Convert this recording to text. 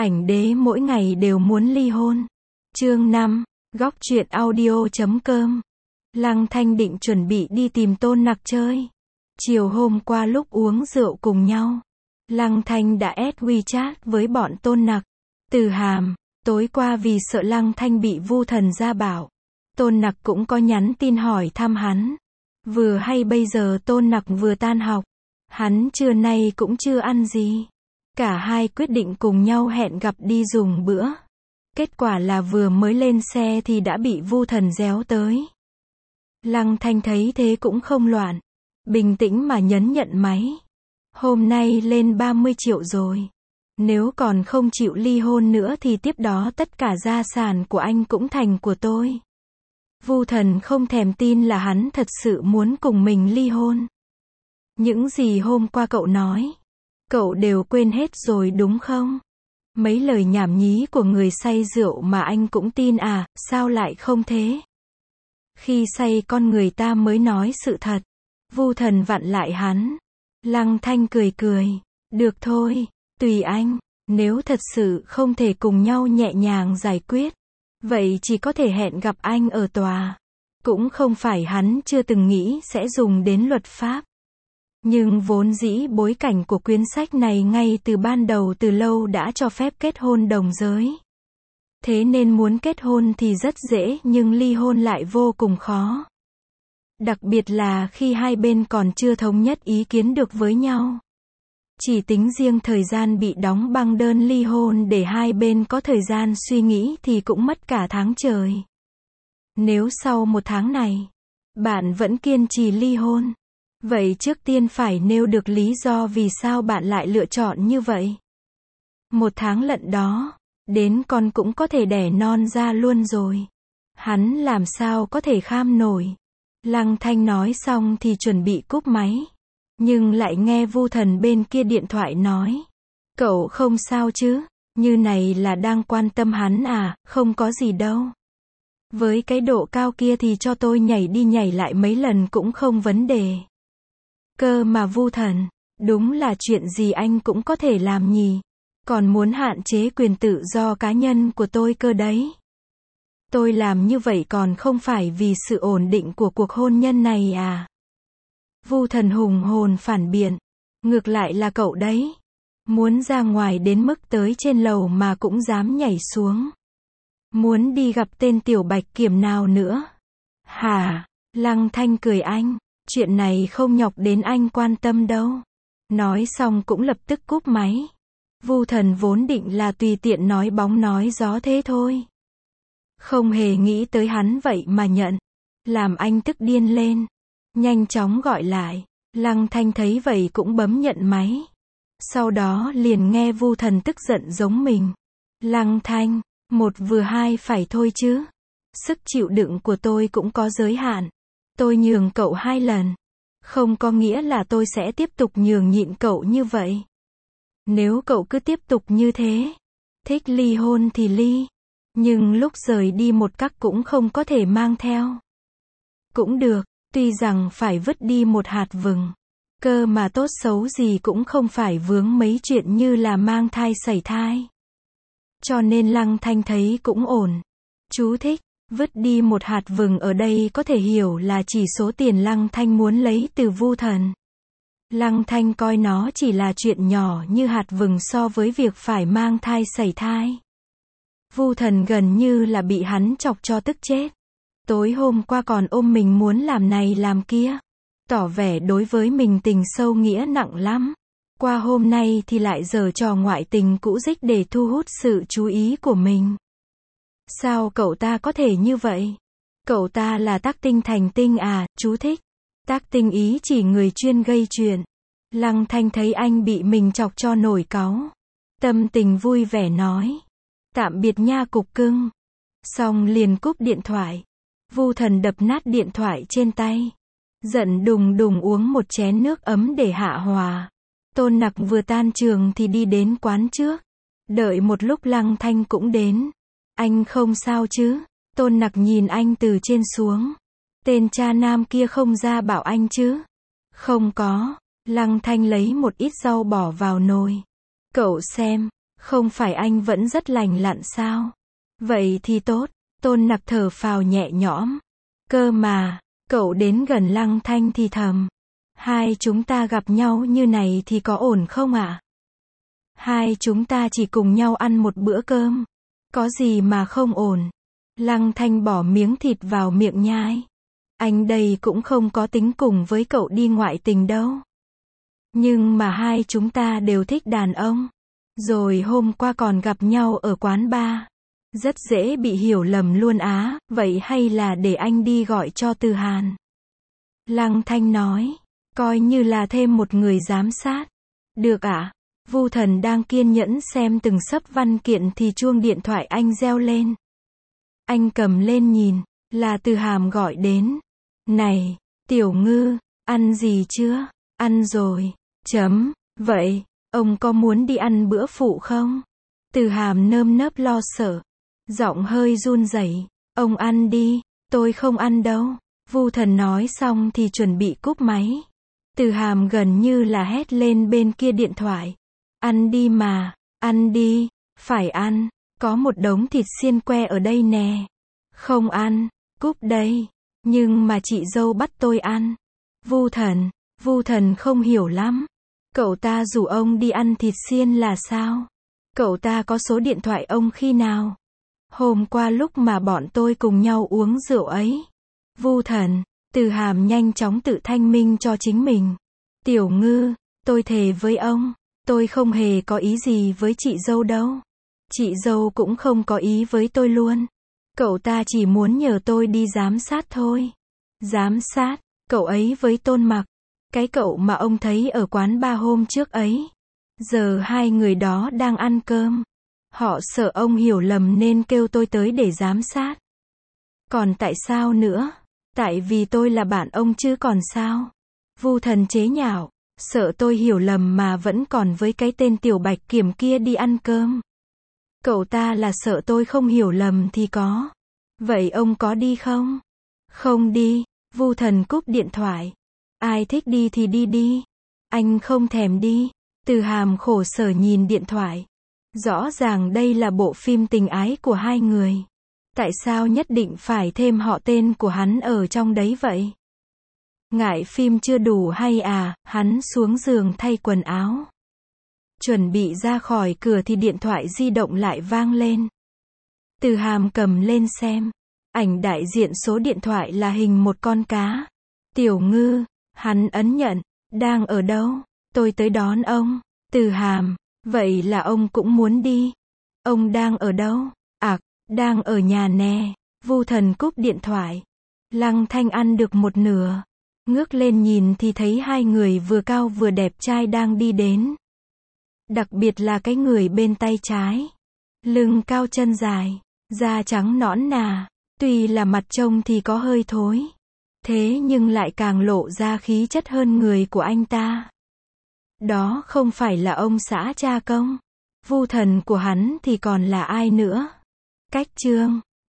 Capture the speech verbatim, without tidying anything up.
Ảnh đế mỗi ngày đều muốn ly hôn. Chương năm, góc truyện audio chấm com. Lăng Thanh định chuẩn bị đi tìm Tôn Nặc chơi. Chiều hôm qua lúc uống rượu cùng nhau, Lăng Thanh đã add WeChat với bọn Tôn Nặc. Từ Hàm, tối qua vì sợ Lăng Thanh bị Vu Thần gia bảo, Tôn Nặc cũng có nhắn tin hỏi thăm hắn. Vừa hay bây giờ Tôn Nặc vừa tan học, hắn trưa nay cũng chưa ăn gì. Cả hai quyết định cùng nhau hẹn gặp đi dùng bữa. Kết quả là vừa mới lên xe thì đã bị Vu Thần réo tới. Lăng Thanh thấy thế cũng không loạn, bình tĩnh mà nhấn nhận máy. Hôm nay lên ba mươi triệu rồi. Nếu còn không chịu ly hôn nữa thì tiếp đó tất cả gia sản của anh cũng thành của tôi. Vu Thần không thèm tin là hắn thật sự muốn cùng mình ly hôn. Những gì hôm qua cậu nói, cậu đều quên hết rồi đúng không? Mấy lời nhảm nhí của người say rượu mà anh cũng tin à, sao lại không thế? Khi say con người ta mới nói sự thật. Vu Thần vặn lại hắn. Lăng Thanh cười cười. Được thôi, tùy anh. Nếu thật sự không thể cùng nhau nhẹ nhàng giải quyết, vậy chỉ có thể hẹn gặp anh ở tòa. Cũng không phải hắn chưa từng nghĩ sẽ dùng đến luật pháp. Nhưng vốn dĩ bối cảnh của quyển sách này ngay từ ban đầu từ lâu đã cho phép kết hôn đồng giới. Thế nên muốn kết hôn thì rất dễ nhưng ly hôn lại vô cùng khó. Đặc biệt là khi hai bên còn chưa thống nhất ý kiến được với nhau. Chỉ tính riêng thời gian bị đóng băng đơn ly hôn để hai bên có thời gian suy nghĩ thì cũng mất cả tháng trời. Nếu sau một tháng này, bạn vẫn kiên trì ly hôn, vậy trước tiên phải nêu được lý do vì sao bạn lại lựa chọn như vậy. Một tháng lận đó, đến con cũng có thể đẻ non ra luôn rồi. Hắn làm sao có thể kham nổi. Lăng Thanh nói xong thì chuẩn bị cúp máy. Nhưng lại nghe Vu Thần bên kia điện thoại nói. Cậu không sao chứ? Như này là đang quan tâm hắn à? Không có gì đâu. Với cái độ cao kia thì cho tôi nhảy đi nhảy lại mấy lần cũng không vấn đề. Cơ mà Vu Thần, đúng là chuyện gì anh cũng có thể làm nhỉ? Còn muốn hạn chế quyền tự do cá nhân của tôi cơ đấy. Tôi làm như vậy còn không phải vì sự ổn định của cuộc hôn nhân này à? Vu Thần hùng hồn phản biện. Ngược lại là cậu đấy. Muốn ra ngoài đến mức tới trên lầu mà cũng dám nhảy xuống. Muốn đi gặp tên tiểu bạch kiểm nào nữa? Hả? Lăng Thanh cười anh. Chuyện này không nhọc đến anh quan tâm đâu. Nói xong cũng lập tức cúp máy. Vu Thần vốn định là tùy tiện nói bóng nói gió thế thôi. Không hề nghĩ tới hắn vậy mà nhận. Làm anh tức điên lên. Nhanh chóng gọi lại. Lăng Thanh thấy vậy cũng bấm nhận máy. Sau đó liền nghe Vu Thần tức giận giống mình. Lăng Thanh, một vừa hai phải thôi chứ. Sức chịu đựng của tôi cũng có giới hạn. Tôi nhường cậu hai lần. Không có nghĩa là tôi sẽ tiếp tục nhường nhịn cậu như vậy. Nếu cậu cứ tiếp tục như thế, thích ly hôn thì ly. Nhưng lúc rời đi một cắc cũng không có thể mang theo. Cũng được, tuy rằng phải vứt đi một hạt vừng. Cơ mà tốt xấu gì cũng không phải vướng mấy chuyện như là mang thai sẩy thai. Cho nên Lăng Thanh thấy cũng ổn. Chú thích, vứt đi một hạt vừng ở đây có thể hiểu là chỉ số tiền Lăng Thanh muốn lấy từ Vu Thần. Lăng Thanh coi nó chỉ là chuyện nhỏ như hạt vừng so với việc phải mang thai sẩy thai. Vu Thần gần như là bị hắn chọc cho tức chết. Tối hôm qua còn ôm mình muốn làm này làm kia. Tỏ vẻ đối với mình tình sâu nghĩa nặng lắm. Qua hôm nay thì lại giở trò ngoại tình cũ dích để thu hút sự chú ý của mình. Sao cậu ta có thể như vậy? Cậu ta là tác tinh thành tinh à? Chú thích. Tác tinh ý chỉ người chuyên gây chuyện. Lăng Thanh thấy anh bị mình chọc cho nổi cáu. Tâm tình vui vẻ nói. Tạm biệt nha cục cưng. Xong liền cúp điện thoại. Vu Thần đập nát điện thoại trên tay. Giận đùng đùng uống một chén nước ấm để hạ hòa. Tôn Nặc vừa tan trường thì đi đến quán trước. Đợi một lúc Lăng Thanh cũng đến. Anh không sao chứ? Tôn Nặc nhìn anh từ trên xuống. Tên cha nam kia không ra bảo anh chứ? Không có. Lăng Thanh lấy một ít rau bỏ vào nồi. Cậu xem, Không phải anh vẫn rất lành lặn sao? Vậy thì tốt, Tôn Nặc thở phào nhẹ nhõm. Cơ mà, cậu đến gần Lăng Thanh thì thầm. Hai chúng ta gặp nhau như này thì có ổn không ạ? Hai chúng ta chỉ cùng nhau ăn một bữa cơm. Có gì mà không ổn? Lăng Thanh bỏ miếng thịt vào miệng nhai. Anh đây cũng không có tính cùng với cậu đi ngoại tình đâu. Nhưng mà hai chúng ta đều thích đàn ông. Rồi hôm qua còn gặp nhau ở quán bar. Rất dễ bị hiểu lầm luôn á, vậy hay là để anh đi gọi cho Từ Hàn? Lăng Thanh nói, coi như là thêm một người giám sát. Được ạ. À? Vu Thần đang kiên nhẫn xem từng xấp văn kiện thì chuông điện thoại anh reo lên. Anh cầm lên nhìn, là Từ Hàm gọi đến. Này, Tiểu Ngư, ăn gì chưa? Ăn rồi. Chấm, vậy, ông có muốn đi ăn bữa phụ không? Từ Hàm nơm nớp lo sợ. Giọng hơi run rẩy. Ông ăn đi, tôi không ăn đâu. Vu Thần nói xong thì chuẩn bị cúp máy. Từ Hàm gần như là hét lên bên kia điện thoại. Ăn đi mà, ăn đi, phải ăn, có một đống thịt xiên que ở đây nè. Không ăn, cúp đây. Nhưng mà chị dâu bắt tôi ăn. Vu Thần, Vu Thần không hiểu lắm. Cậu ta rủ ông đi ăn thịt xiên là sao? Cậu ta có số điện thoại ông khi nào? Hôm qua lúc mà bọn tôi cùng nhau uống rượu ấy. Vu Thần, Từ Hàm nhanh chóng tự thanh minh cho chính mình. Tiểu Ngư, tôi thề với ông, tôi không hề có ý gì với chị dâu đâu. Chị dâu cũng không có ý với tôi luôn. Cậu ta chỉ muốn nhờ tôi đi giám sát thôi. Giám sát, cậu ấy với Tôn Mặc. Cái cậu mà ông thấy ở quán bar hôm trước ấy. Giờ hai người đó đang ăn cơm. Họ sợ ông hiểu lầm nên kêu tôi tới để giám sát. Còn tại sao nữa? Tại vì tôi là bạn ông chứ còn sao? Vu Thần chế nhạo, sợ tôi hiểu lầm mà vẫn còn với cái tên Tiểu Bạch Kiểm kia đi ăn cơm. Cậu ta là sợ tôi không hiểu lầm thì có. Vậy ông có đi không? Không đi. Vu Thần cúp điện thoại. Ai thích đi thì đi đi. Anh không thèm đi. Từ Hàm khổ sở nhìn điện thoại. Rõ ràng đây là bộ phim tình ái của hai người. Tại sao nhất định phải thêm họ tên của hắn ở trong đấy vậy? Ngại phim chưa đủ hay à? Hắn xuống giường thay quần áo. Chuẩn bị ra khỏi cửa thì điện thoại di động lại vang lên. Từ Hàm cầm lên xem. Ảnh đại diện số điện thoại là hình một con cá. Tiểu Ngư, hắn ấn nhận. Đang ở đâu? Tôi tới đón ông. Từ Hàm, vậy là ông cũng muốn đi. Ông đang ở đâu? À, đang ở nhà nè. Vu Thần cúp điện thoại. Lăng Thanh ăn được một nửa. Ngước lên nhìn thì thấy hai người vừa cao vừa đẹp trai đang đi đến. Đặc biệt là cái người bên tay trái. Lưng cao chân dài, da trắng nõn nà. Tuy là mặt trông thì có hơi thối. Thế nhưng lại càng lộ ra khí chất hơn người của anh ta. Đó không phải là ông xã cha công. Vu Thần của hắn thì còn là ai nữa? Cách chương